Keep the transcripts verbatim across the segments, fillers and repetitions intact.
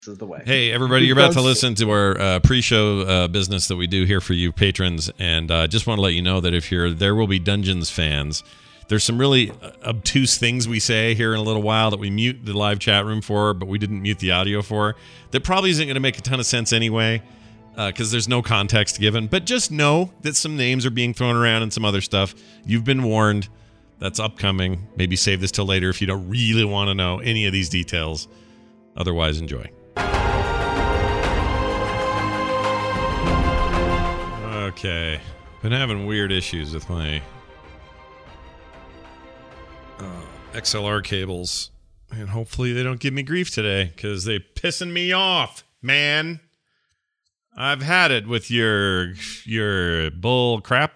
is the way. Hey, everybody, you're about to listen to our uh, pre-show uh, business that we do here for you patrons, and I uh, just want to let you know that if you're There Will Be Dungeons fans, there's some really obtuse things we say here in a little while that we mute the live chat room for, but we didn't mute the audio for, that probably isn't going to make a ton of sense anyway, because uh, there's no context given. But just know that some names are being thrown around and some other stuff. You've been warned. That's upcoming. Maybe save this till later if you don't really want to know any of these details. Otherwise, enjoy. Okay. Been having weird issues with my uh, X L R cables. And hopefully they don't give me grief today, because they pissing me off, man. I've had it with your your bull crap.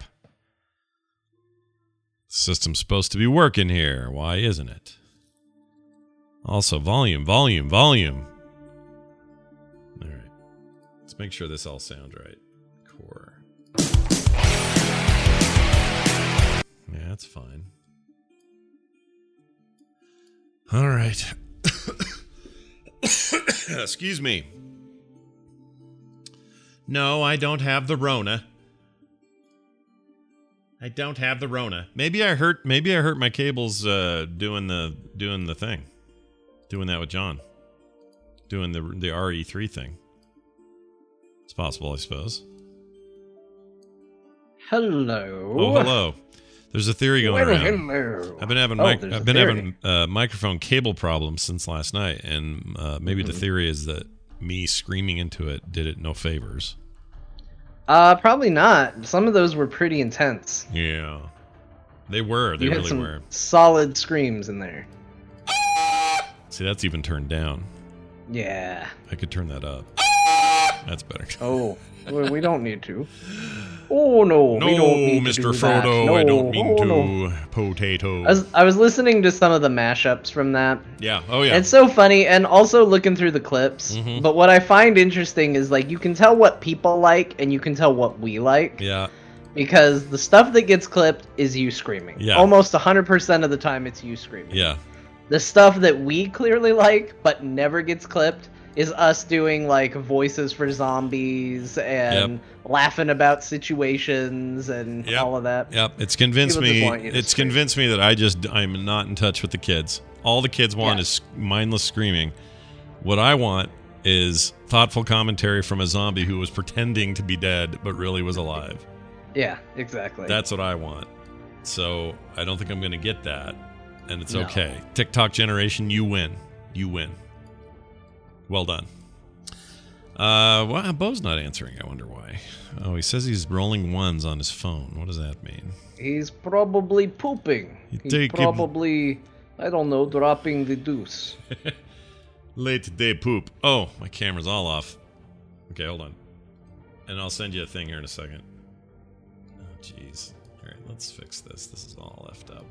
System's supposed to be working here. Why isn't it? Also, volume, volume, volume. All right. Let's make sure this all sounds right. Core. Yeah, that's fine. All right. Excuse me. No, I don't have the Rona. I don't have the Rona. Maybe I hurt. Maybe I hurt my cables uh, doing the doing the thing, doing that with John, doing the the R E three thing. It's possible, I suppose. Hello. Oh, hello. There's a theory going well, around. Hello. I've been having oh, mic- I've been theory. having uh, microphone cable problems since last night, and uh, maybe mm-hmm. the theory is that me screaming into it did it no favors. Uh, probably not. Some of those were pretty intense. Yeah, they were. They you had really some were. Solid screams in there. See, that's even turned down. Yeah. I could turn that up. That's better. Oh, well, we don't need to. Oh no, no, we don't need Mister to do Frodo, that. No, I don't mean oh, to. No. Potato. I was, I was listening to some of the mashups from that. Yeah. Oh yeah. It's so funny, and also looking through the clips. Mm-hmm. But what I find interesting is like you can tell what people like, and you can tell what we like. Yeah. Because the stuff that gets clipped is you screaming. Yeah. Almost one hundred percent of the time, it's you screaming. Yeah. The stuff that we clearly like, but never gets clipped, is us doing like voices for zombies and Yep. laughing about situations and Yep. all of that. Yep. It's convinced People just me. want you to It's scream. convinced me that I just I'm not in touch with the kids. All the kids want Yeah. is mindless screaming. What I want is thoughtful commentary from a zombie who was pretending to be dead but really was alive. Yeah, exactly. That's what I want. So I don't think I'm going to get that, and it's No. okay. TikTok generation, you win. You win. Well done. Uh, well, Bo's not answering. I wonder why. Oh, he says he's rolling ones on his phone. What does that mean? He's probably pooping. You He's take him- probably, I don't know, dropping the deuce. Late day poop. Oh, my camera's all off. Okay, hold on. And I'll send you a thing here in a second. Oh, jeez. All right, let's fix this. This is all left up.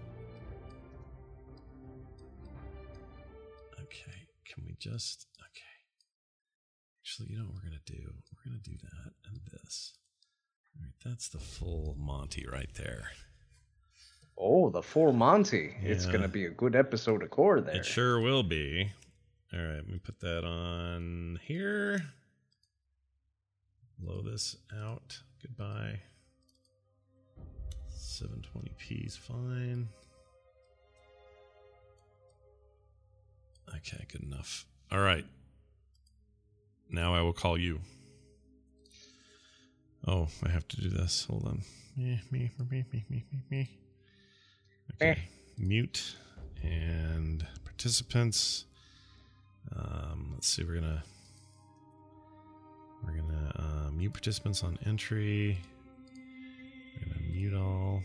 Okay, can we just... Okay. Actually, you know what we're going to do? We're going to do that and this. All right, that's the full Monty right there. Oh, the full Monty. It's Yeah. going to be a good episode of Core there. It sure will be. All right, let me put that on here. Blow this out. Goodbye. seven twenty p is fine. Okay, good enough. All right. Now I will call you. Oh, I have to do this. Hold on. Me, me, me, me, me, me, me. Okay. Eh. Mute and participants. Um, let's see. We're gonna we're gonna uh, mute participants on entry. We're gonna mute all.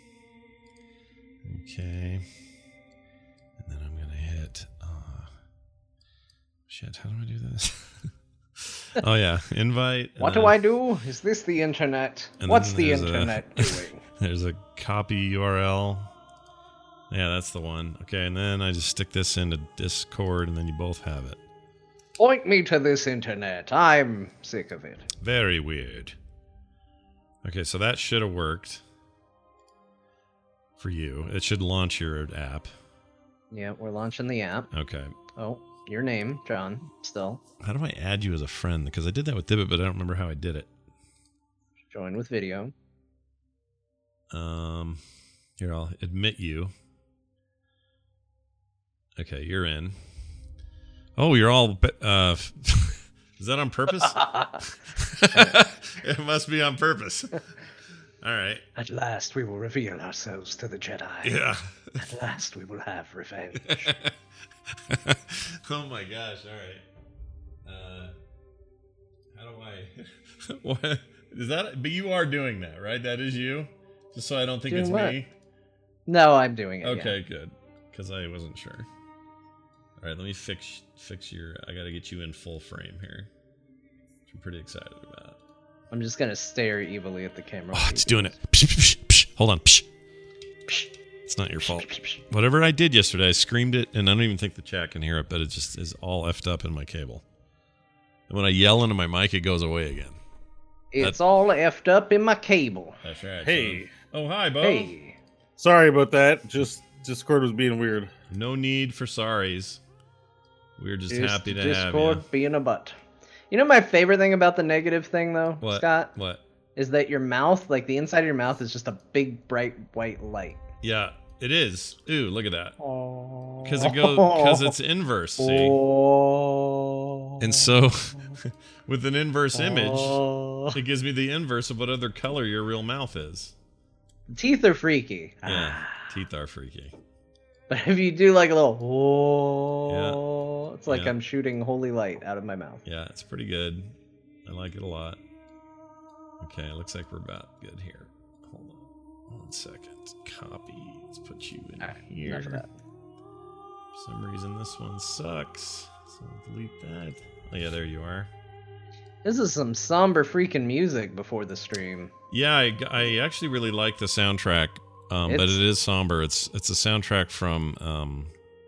Okay. And then I'm gonna hit. Uh, shit. How do I do this? Oh yeah, invite. What then, do I do? Is this the internet? and What's then the there's a- internet doing? There's a copy U R L. Yeah, that's the one. Okay, and then I just stick this into Discord, and then you both have it. Point me to this internet. I'm sick of it. Very weird. Okay, so that should have worked for you. It should launch your app. Yeah, we're launching the app. Okay. Oh, your name, John, still. How do I add you as a friend? Because I did that with Dibbit, but I don't remember how I did it. Join with video. Um, here, I'll admit you. Okay, you're in. Oh, you're all... Uh, is that on purpose? It must be on purpose. All right. At last we will reveal ourselves to the Jedi. Yeah. At last we will have revenge. Oh my gosh, all right. Uh, how do I... what? Is that... But you are doing that, right? That is you? Just so I don't think Doing it's what? me? No, I'm doing it. Okay, yeah. good. Because I wasn't sure. All right, let me fix fix your... I got to get you in full frame here. Which I'm pretty excited about. I'm just gonna stare evilly at the camera. Oh, it's doing it. Psh, psh, psh, psh. Hold on. Psh. Psh. It's not your fault. Psh, psh, psh. Whatever I did yesterday, I screamed it, and I don't even think the chat can hear it, but it just is all effed up in my cable. And when I yell into my mic, it goes away again. It's That's- all effed up in my cable. That's right. Hey. son. Oh, hi, Bo. Hey. Sorry about that. Just Discord was being weird. No need for sorries. We're just, Just happy to Discord have you. being a butt. You know my favorite thing about the negative thing, though, What? Scott? What? Is that your mouth, like the inside of your mouth, is just a big, bright, white light. Yeah, it is. Ooh, look at that. Oh. Because it goes. Because it's inverse. See. Oh. And so, with an inverse image, Oh. it gives me the inverse of what other color your real mouth is. Teeth are freaky. Yeah, Ah. teeth are freaky. But if you do like a little, oh, it's like Yeah. I'm shooting holy light out of my mouth. Yeah, it's pretty good. I like it a lot. Okay, looks like we're about good here. Hold on one second. Copy. Let's put you in All right, here. enough of that. For some reason, this one sucks. So I'll delete that. Oh, yeah, there you are. This is some somber freaking music before the stream. Yeah, I, I actually really like the soundtrack, um, but It's- it is somber. It's it's a soundtrack from um,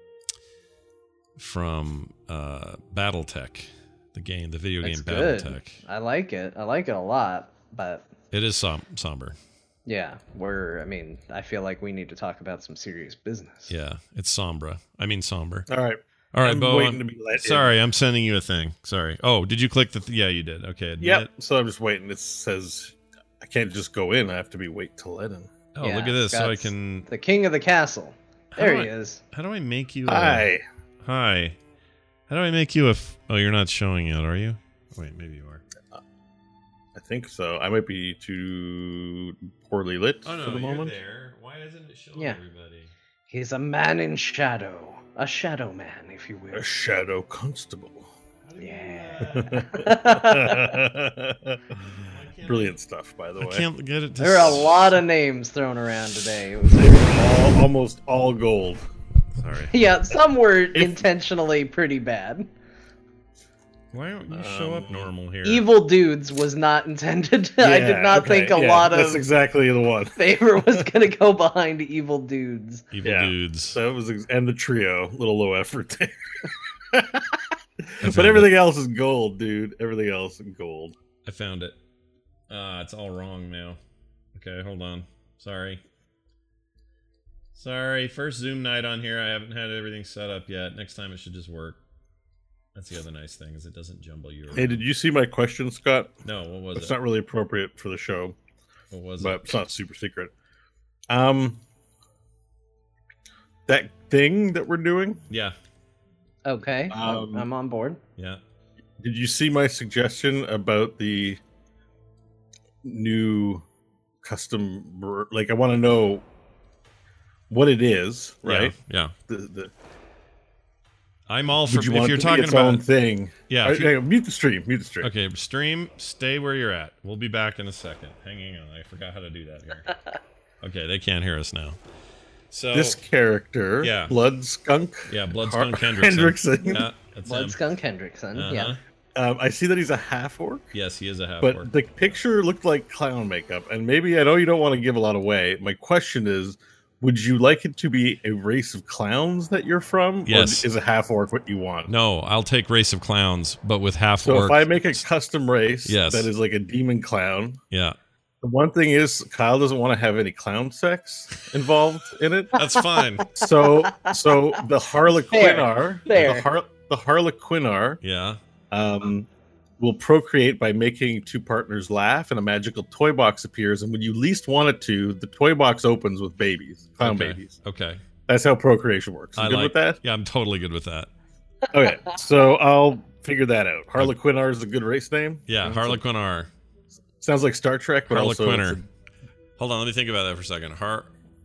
from uh, BattleTech, the game, the video It's game good. BattleTech. I like it. I like it a lot. But It is som- somber. yeah, we're. I mean, I feel like we need to talk about some serious business. Yeah, it's sombra. I mean somber. All right. All right, I'm Bo. waiting I'm- to be let in. sorry, I'm sending you a thing. Sorry. Oh, did you click the? Th- yeah, you did. Okay. Admit. Yep. So I'm just waiting. It says I can't just go in. I have to be wait to let in. Oh, Yeah, look at this. So I Scott's can. The king of the castle. How There do he I- is. How do I make you? A, Hi. Hi. How do I make you a? F- oh, you're not showing it, are you? Wait, maybe you are. I think so. I might be too poorly lit Oh no, for the you're moment. there. Why isn't it showing Yeah. everybody? He's a man in shadow. A shadow man, if you will. A shadow constable. How do you, Yeah. uh, Brilliant stuff, by the I way. can't get it to. There are a s- lot of names thrown around today. It was all, almost all gold. Sorry. yeah, some were If- intentionally pretty bad. Why don't you show up Um, normal here? Evil Dudes was not intended. I did Yeah, not okay, think a yeah, lot That's of exactly the one. favor was going to go behind Evil Dudes. Evil Yeah. dudes. So it was, ex- and the trio, little low effort there. I but found everything it. else is gold, dude. Everything else is gold. I found it. Ah, it's all wrong now. Okay, hold on. Sorry. Sorry. First Zoom night on here. I haven't had everything set up yet. Next time it should just work. That's the other nice thing is it doesn't jumble you around. Hey, did you see my question, Scott? No, what was It's it? not really appropriate for the show, What was but it? it's not super secret. Um, that thing that we're doing. Yeah, Okay, I'm- Um, I'm on board. yeah. Did you see my suggestion about the new custom? br- Like, I want to know what it is, right? Yeah. The, the, I'm all for would you if want you're it to be talking its own about thing? yeah. Uh, if you- yeah, mute the stream. Mute the stream. Okay, stream, stay where you're at. We'll be back in a second. Hanging on, I forgot how to do that here. Okay, they can't hear us now. So This character, Yeah. Blood Skunk. yeah, Blood Har- Skunk Hendrickson. Hendrickson. Yeah, that's Blood him. Skunk Hendrickson. Uh-huh. Yeah. Um, I see that he's a half orc, Yes, he is a half but orc. the picture looked like clown makeup. And maybe I know you don't want to give a lot away. My question is, would you like it to be a race of clowns that you're from? Yes. Or is a half orc what you want? No, I'll take Race of Clowns, but with half So orc. if I make a custom race Yes. that is like a demon clown, Yeah, the one thing is Kyle doesn't want to have any clown sex involved in it. that's fine. So so the Harlequinar, Fair, the, Har- the Harlequinar Yeah. um, will procreate by making two partners laugh, and a magical toy box appears. And when you least want it to, the toy box opens with babies, clown Okay. babies. Okay. That's how procreation works. You I good like with that? Yeah, I'm totally good with that. Okay, so I'll figure that out. Harlequinar is a good race name. Yeah, Harlequinar. Sounds like Star Trek, but also it's Harlequinner. Hold on, let me think about that for a second. Har.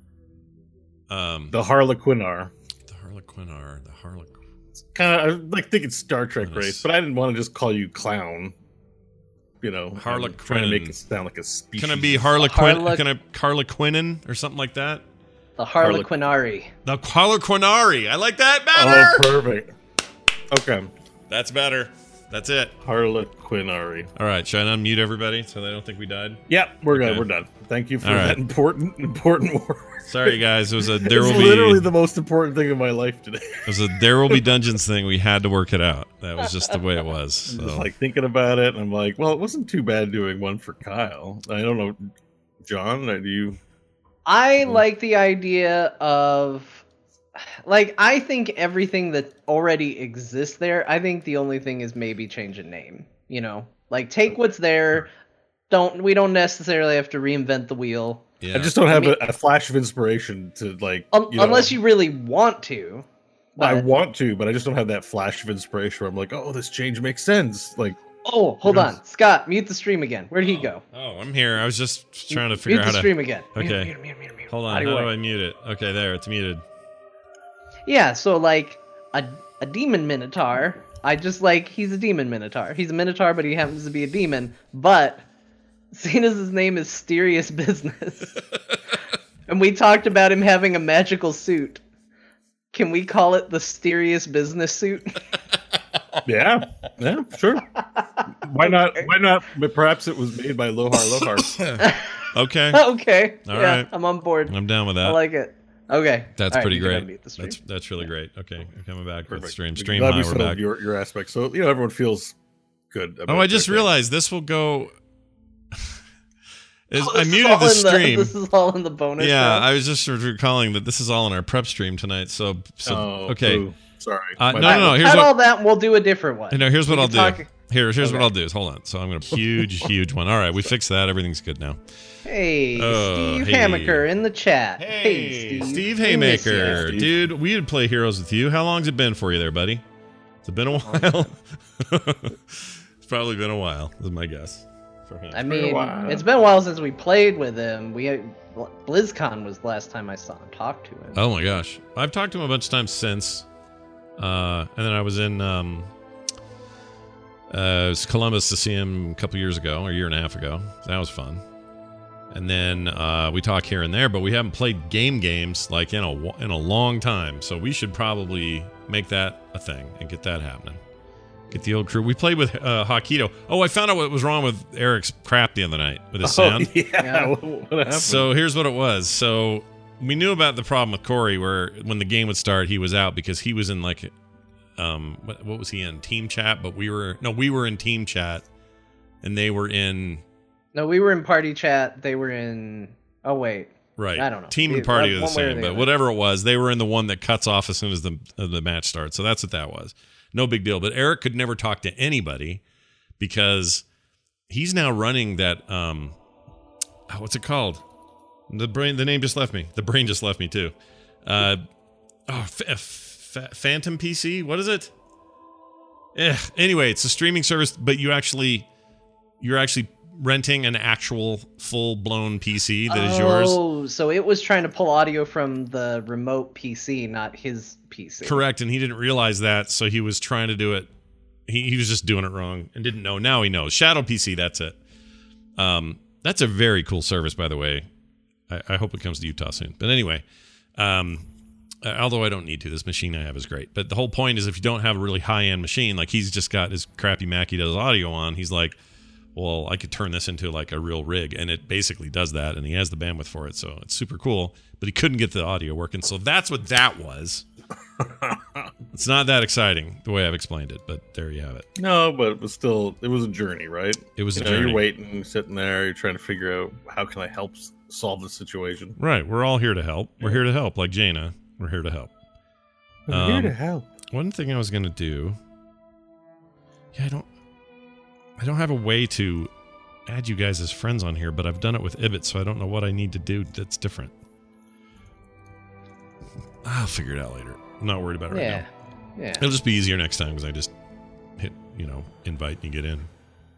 Um. a- the Harlequinar. The Harlequinar. The Harlequin. Kind of, I like thinking Star Trek Nice. race, but I didn't want to just call you clown. You know, I'm Harlequin. trying to make it sound like a species. Can it be Harlequin? Harle- Can I Harlequinin or something like that? The Harlequinari. The Harlequinari. I like that Oh, better. perfect. Okay, That's better. That's it. Harlequinari. All right, should I unmute everybody so they don't think we died? Yep, we're good. Okay. We're done. Thank you for All right. that important, important word. Sorry, guys. It was a there It's will be literally the most important thing in my life today. it was a there will be dungeons thing. We had to work it out. That was just the way it was. I'm just So. like thinking about it, and I'm like, well, it wasn't too bad doing one for Kyle. I don't know, John. Do you? I like the idea of, like, I think everything that already exists there, I think the only thing is maybe change a name, you know? Like, take what's there, don't, we don't necessarily have to reinvent the wheel. Yeah. I just don't have I mean- a, a flash of inspiration to like. Un- you know, unless you really want to. I but- want to, but I just don't have that flash of inspiration where I'm like, oh, this change makes sense. Like, Oh, hold Yes. on. Scott, mute the stream again. Where'd he go? Oh, I'm here. I was just trying to figure Mute out the how to. stream again. Mute, Okay. mute, mute, mute, mute. Hold on. Out of How your do way. I mute it? Okay, there. It's muted. Yeah, so like a a demon minotaur. I just like he's a demon minotaur. He's a minotaur, but he happens to be a demon. But seeing as his name is Mysterious Business, and we talked about him having a magical suit, can we call it the Mysterious Business suit? yeah, yeah, sure. Why not? Why not? But perhaps it was made by Lohar Lohar. Okay. Okay. All yeah, right. I'm on board. I'm down with I that. like it. Okay. That's All right, pretty you can great. unmute the stream. That's that's really great. Okay, I'm coming back with Perfect. stream. I'm Stream glad high. we We're settled back. your your aspect, so you know everyone feels good. About Oh, I just their thing. realized this will go. Is, Oh, I this is muted all the in stream. This is all in the bonus. Yeah, round? I was just sort of recalling that this is all in our prep stream tonight. So, so Oh, okay. ooh, sorry. Uh, My no, bad. no, no. Here's Cut what. all that, and we'll do a different one. You know, here's what We I'll can do. talk- Here, here's what Okay. I'll do. Is hold on. So I'm gonna huge, huge one. All right, we fixed that. Everything's good now. Hey, Oh, Steve hey. Hamaker in the chat. Hey, Steve. Steve We miss ya. Haymaker, Steve. dude. We would play Heroes with you. How long's it been for you there, buddy? Has it been a while? It's probably been a while. Is my guess. For him. I been a mean, while. it's been a while since we played with him. We had, BlizzCon was the last time I saw him talk to him. Oh my gosh, I've talked to him a bunch of times since, uh, and then I was in um, uh, it was Columbus to see him a couple years ago, or a year and a half ago. That was fun. And then uh, we talk here and there, but we haven't played game games like in a wa- in a long time. So we should probably make that a thing and get that happening. Get the old crew. We played with uh, Hakito. Oh, I found out what was wrong with Eric's crap the other night with his Oh, sound. yeah. Yeah. What, what happened? So here's what it was. So we knew about the problem with Corey, where when the game would start, he was out because he was in like, um, what, what was he in? Team chat, but we were no, we were in team chat, and they were in No, we were in party chat. They were in. Oh wait, right. I don't know. Team and Either- party are the one way or same, the but other. whatever it was, they were in the one that cuts off as soon as the uh, the match starts. So that's what that was. No big deal. But Eric could never talk to anybody because he's now running that. Um, oh, what's it called? The brain. The name just left me. The brain just left me too. Uh, oh, f- f- Phantom P C. What is it? Eh, anyway, it's a streaming service, but you actually you're actually renting an actual full blown P C that is yours. Oh, so it was trying to pull audio from the remote P C, not his P C. Correct, and he didn't realize that, so he was trying to do it. He, he was just doing it wrong and didn't know. Now he knows. Shadow P C, that's it. Um, that's a very cool service, by the way. I, I hope it comes to Utah soon. But anyway, um, uh, although I don't need to, this machine I have is great. But the whole point is, if you don't have a really high end machine, like he's just got his crappy Mac he does audio on, he's like, well, I could turn this into like a real rig, and it basically does that, and he has the bandwidth for it, so it's super cool. But he couldn't get the audio working, so that's what that was. It's not that exciting the way I've explained it, but there you have it. no, but it was still it was a journey, right? It was You a know, journey. You're waiting, sitting there, you're trying to figure out how can I help s- solve the situation. Right, we're all here to help. We're here to help, like Jaina. We're here to help. I'm Um, here to help. one thing I was gonna do. Yeah, I don't. I don't have a way to add you guys as friends on here, but I've done it with Ibit, so I don't know what I need to do that's different. I'll figure it out later. I'm not worried about it Yeah. right now. Yeah. It'll just be easier next time because I just hit, you know, invite and you get in.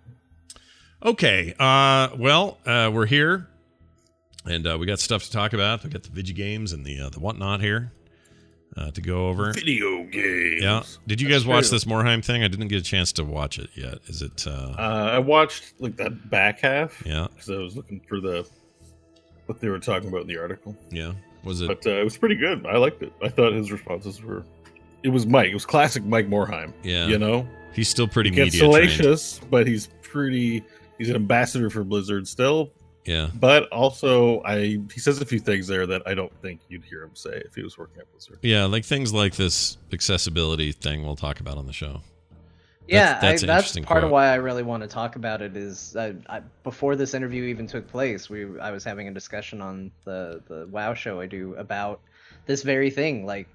Okay. Uh, well, uh, we're here, and uh, we got stuff to talk about. We got the video games and the uh, the whatnot here uh, to go over. Video games. Yeah. Did you That's guys watch true. this Morheim thing? I didn't get a chance to watch it yet. Is it? Uh, Uh, I watched like that back half. yeah. Because I was looking for the what they were talking about in the article. Yeah. Was it? But uh, it was pretty good. I liked it. I thought his responses were. It was Mike. It was classic Mike Morheim. Yeah. You know, He's still pretty he gets media trained. salacious, but he's pretty. He's an ambassador for Blizzard still. Yeah. But also, I he says a few things there that I don't think you'd hear him say if he was working at Blizzard. Yeah, like things like this accessibility thing we'll talk about on the show. Yeah, That's- that's I, an that's interesting part quote. of why I really want to talk about it. Is uh, I, before this interview even took place, we I was having a discussion on the the WoW show I do about this very thing, like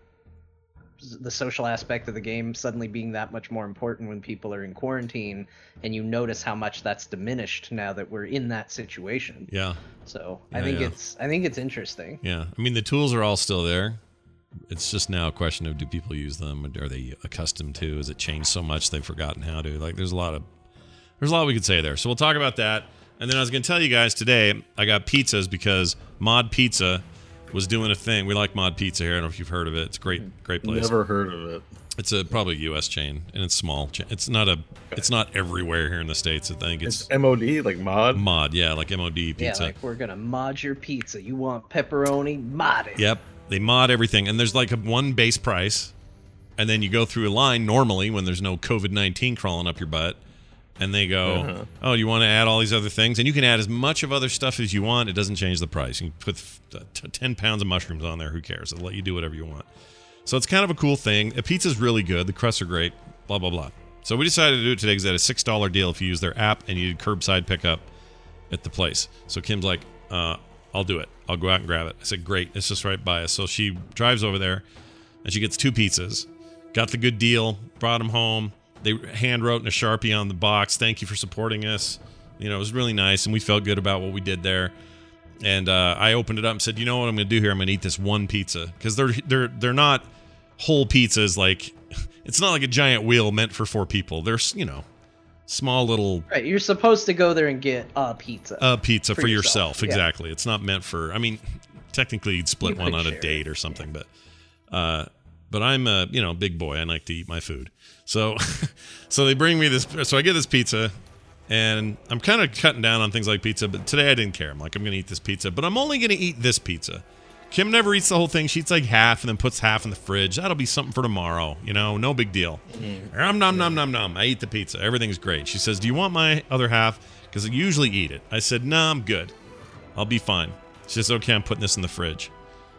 s- the social aspect of the game suddenly being that much more important when people are in quarantine, and you notice how much that's diminished now that we're in that situation. Yeah. So I Yeah, think yeah. it's I think it's interesting. Yeah. I mean, the tools are all still there. It's just now a question of do people use them? Are they accustomed to? Has it changed so much they've forgotten how to? Like, there's a lot of there's a lot we could say there. So we'll talk about that. And then I was going to tell you guys today I got pizzas because Mod Pizza was doing a thing. We like Mod Pizza here. I don't know if you've heard of it. It's a great, great place. Never heard of it. It's a probably a U S chain, and it's small. cha- It's not a. It's not everywhere here in the States. I think It's it's M O D, like mod. mod. Yeah, like M O D pizza. Yeah, like we're gonna mod your pizza. You want pepperoni? Mod it. Yep. They mod everything, and there's like a one base price, and then you go through a line normally when there's no COVID nineteen crawling up your butt, and they go, Uh-huh. "Oh, you want to add all these other things?" And you can add as much of other stuff as you want. It doesn't change the price. You can put uh, t- ten pounds of mushrooms on there. Who cares? They'll let you do whatever you want. So it's kind of a cool thing. The pizza's really good. The crusts are great. Blah blah blah. So we decided to do it today because they had a six dollar deal if you use their app and you did curbside pickup at the place. So Kim's like, uh, I'll do it. I'll go out and grab it. I said, great. It's just right by us. So she drives over there and she gets two pizzas. Got the good deal. Brought them home. They hand wrote in a Sharpie on the box, thank you for supporting us. You know, it was really nice, and we felt good about what we did there. And uh, I opened it up and said, you know what I'm going to do here? I'm going to eat this one pizza. Because they're, they're, they're not whole pizzas. Like, it's not like a giant wheel meant for four people. They're, you know, small little Right, you're supposed to go there and get a pizza. a pizza for, For yourself. yourself, yeah. Exactly. It's not meant for. I mean, technically you'd split You one could on a share date it, or something, but uh, but I'm a you know big boy. I like to eat my food. So so they bring me this. So I get this pizza, and I'm kind of cutting down on things like pizza. But today I didn't care. I'm like, I'm going to eat this pizza, but I'm only going to eat this pizza. Kim never eats the whole thing. She eats like half and then puts half in the fridge. That'll be something for tomorrow. You know, no big deal. Nom, nom, nom, nom, nom. I eat the pizza. Everything's great. She says, do you want my other half? Because I usually eat it. I said, no, I'm good. I'll be fine. She says, okay, I'm putting this in the fridge.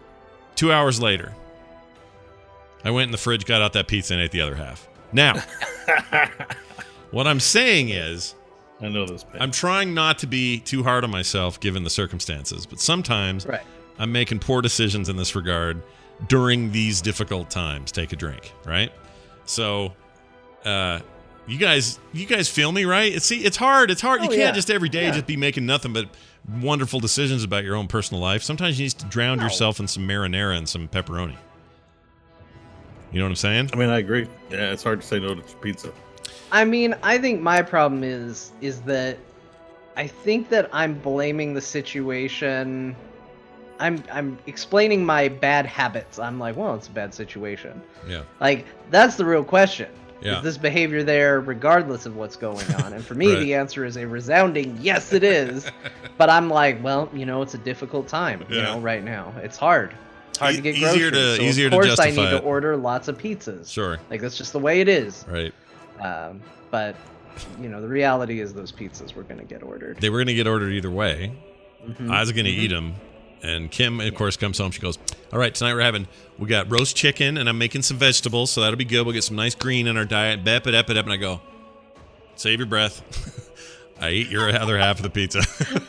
Two hours later, I went in the fridge, got out that pizza, and ate the other half. Now, what I'm saying is, I know this. Pain. I'm trying not to be too hard on myself given the circumstances, but sometimes Right. I'm making poor decisions in this regard during these difficult times. Take a drink, right? So, uh, you guys, you guys feel me, right? It's see, it's hard. It's hard. Oh, you can't yeah. just every day Yeah. just be making nothing but wonderful decisions about your own personal life. Sometimes you need to drown No. yourself in some marinara and some pepperoni. You know what I'm saying? I mean, I agree. Yeah, it's hard to say no to pizza. I mean, I think my problem is is that I think that I'm blaming the situation. I'm I'm explaining my bad habits. I'm like, well, it's a bad situation. Yeah. Like, that's the real question. Yeah. Is this behavior there regardless of what's going on? And for me, Right. the answer is a resounding yes, it is. But I'm like, well, you know, it's a difficult time, you Yeah. know, right now. It's hard. It's hard E- to get easier groceries. to- so easier of to course I need justify to it. order lots of pizzas. Sure. Like, that's just the way it is. Right. Um, but, you know, the reality is those pizzas were going to get ordered. They were going to get ordered either way. Mhm. I was going to eat them. And Kim, of course, comes home. She goes, all right, tonight we're having, we got roast chicken, and I'm making some vegetables, so that'll be good. We'll get some nice green in our diet. Bep it, ep it, ep. And I go, save your breath. I eat your other half of the pizza.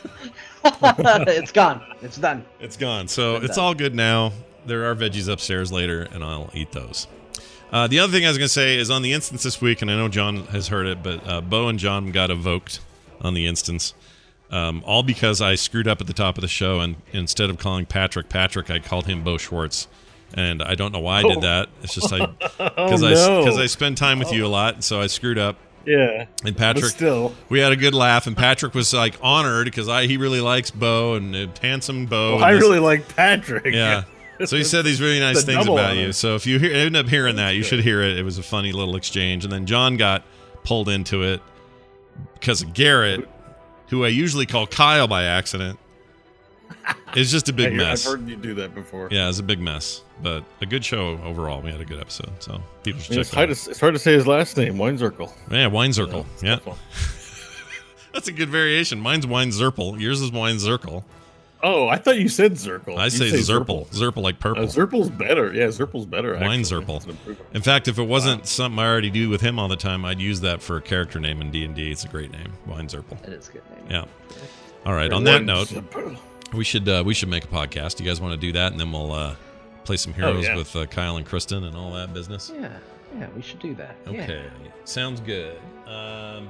It's gone. It's done. It's gone. So Good it's done. all good now. There are veggies upstairs later, and I'll eat those. Uh, the other thing I was going to say is on the instance this week, and I know John has heard it, but uh, Bo and John got evoked on the instance. Um, all because I screwed up at the top of the show, and instead of calling Patrick Patrick, I called him Bo Schwartz. And I don't know why I did that. It's just I because oh, I no. because I spend time with you a lot, and so I screwed up. Yeah. And Patrick, but still, we had a good laugh, and Patrick was like honored because I he really likes Bo and uh, handsome Bo. well, I this, really like Patrick. Yeah. So he said these really nice The things double about honor. you. So if you hear, end up hearing that, you good. should hear it. It was a funny little exchange. And then John got pulled into it because of Garrett, who I usually call Kyle by accident. It's just a big I hear- mess. I've heard you do that before. Yeah, it's a big mess, but a good show overall. We had a good episode, so people should I mean, it's, check hard it to, it's hard to say his last name, Wine Circle. out. Yeah, Wine Circle. it's a Yeah, tough one. that's a good variation. Mine's Wine Zirple. Yours is Wine Zircle. Oh, I thought you said Zircle. I You say Zirple. Zirple like purple. Uh, Zirple's better. Yeah, Zirple's better. Wine actually. Zirple. It's an improvement. In fact, if it wasn't something I already do with him all the time, I'd use that for a character name in D and D. It's a great name, Wine Zirple. It is a good name. Yeah. All right. On that Wine note, Zirple. we should uh, we should make a podcast. You guys want to do that, and then we'll uh, play some heroes yeah. with uh, Kyle and Kristen and all that business. Yeah, yeah, we should do that. Yeah. Okay, sounds good. Um,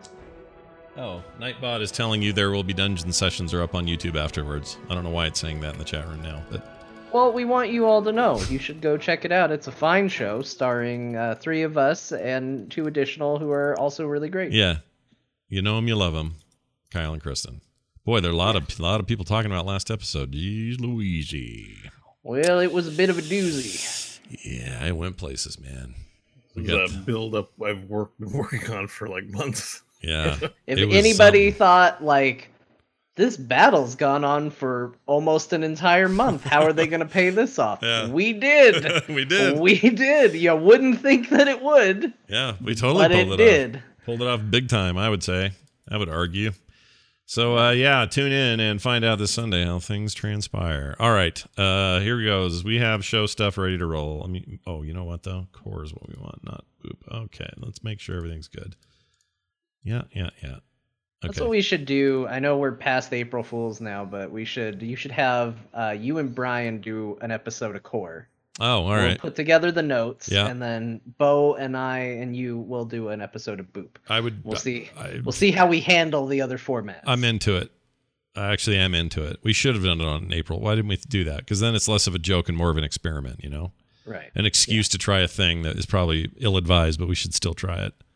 oh, Nightbot is telling you there will be dungeon sessions are up on YouTube afterwards. I don't know why it's saying that in the chat room now, but Well, we want you all to know. You should go check it out. It's a fine show starring uh, three of us and two additional who are also really great. yeah, you know them, you love them, Kyle and Kristen. Boy, there are a lot of a lot of people talking about last episode. Jeez Louise. Well, it was a bit of a doozy. Yeah, it went places, man. We This got is a build up I've worked, been working on for like months. yeah. If it was anybody something. thought, like, this battle's gone on for almost an entire month, how are they going to pay this off? Yeah. We did. we did. We did. You wouldn't think that it would, Yeah, we totally but pulled it it, did. off. Pulled it off big time, I would say. I would argue. So uh, yeah, tune in and find out this Sunday how things transpire. All right, uh, here goes. We have show stuff ready to roll. I mean, oh, you know what though? Core is what we want, not boop. Okay, let's make sure everything's good. Yeah, yeah, yeah. That's Okay. what we should do. I know we're past April Fools now, but we should. You should have uh, you and Brian do an episode of Core. Oh, all We'll right. put together the notes, Yeah. and then Bo and I and you will do an episode of Boop. I would. We'll see. I, We'll see how we handle the other formats. I'm into it. I actually am into it. We should have done it on April. Why didn't we do that? Because then it's less of a joke and more of an experiment, you know? right. An excuse to try a thing that is probably ill-advised, but we should still try it.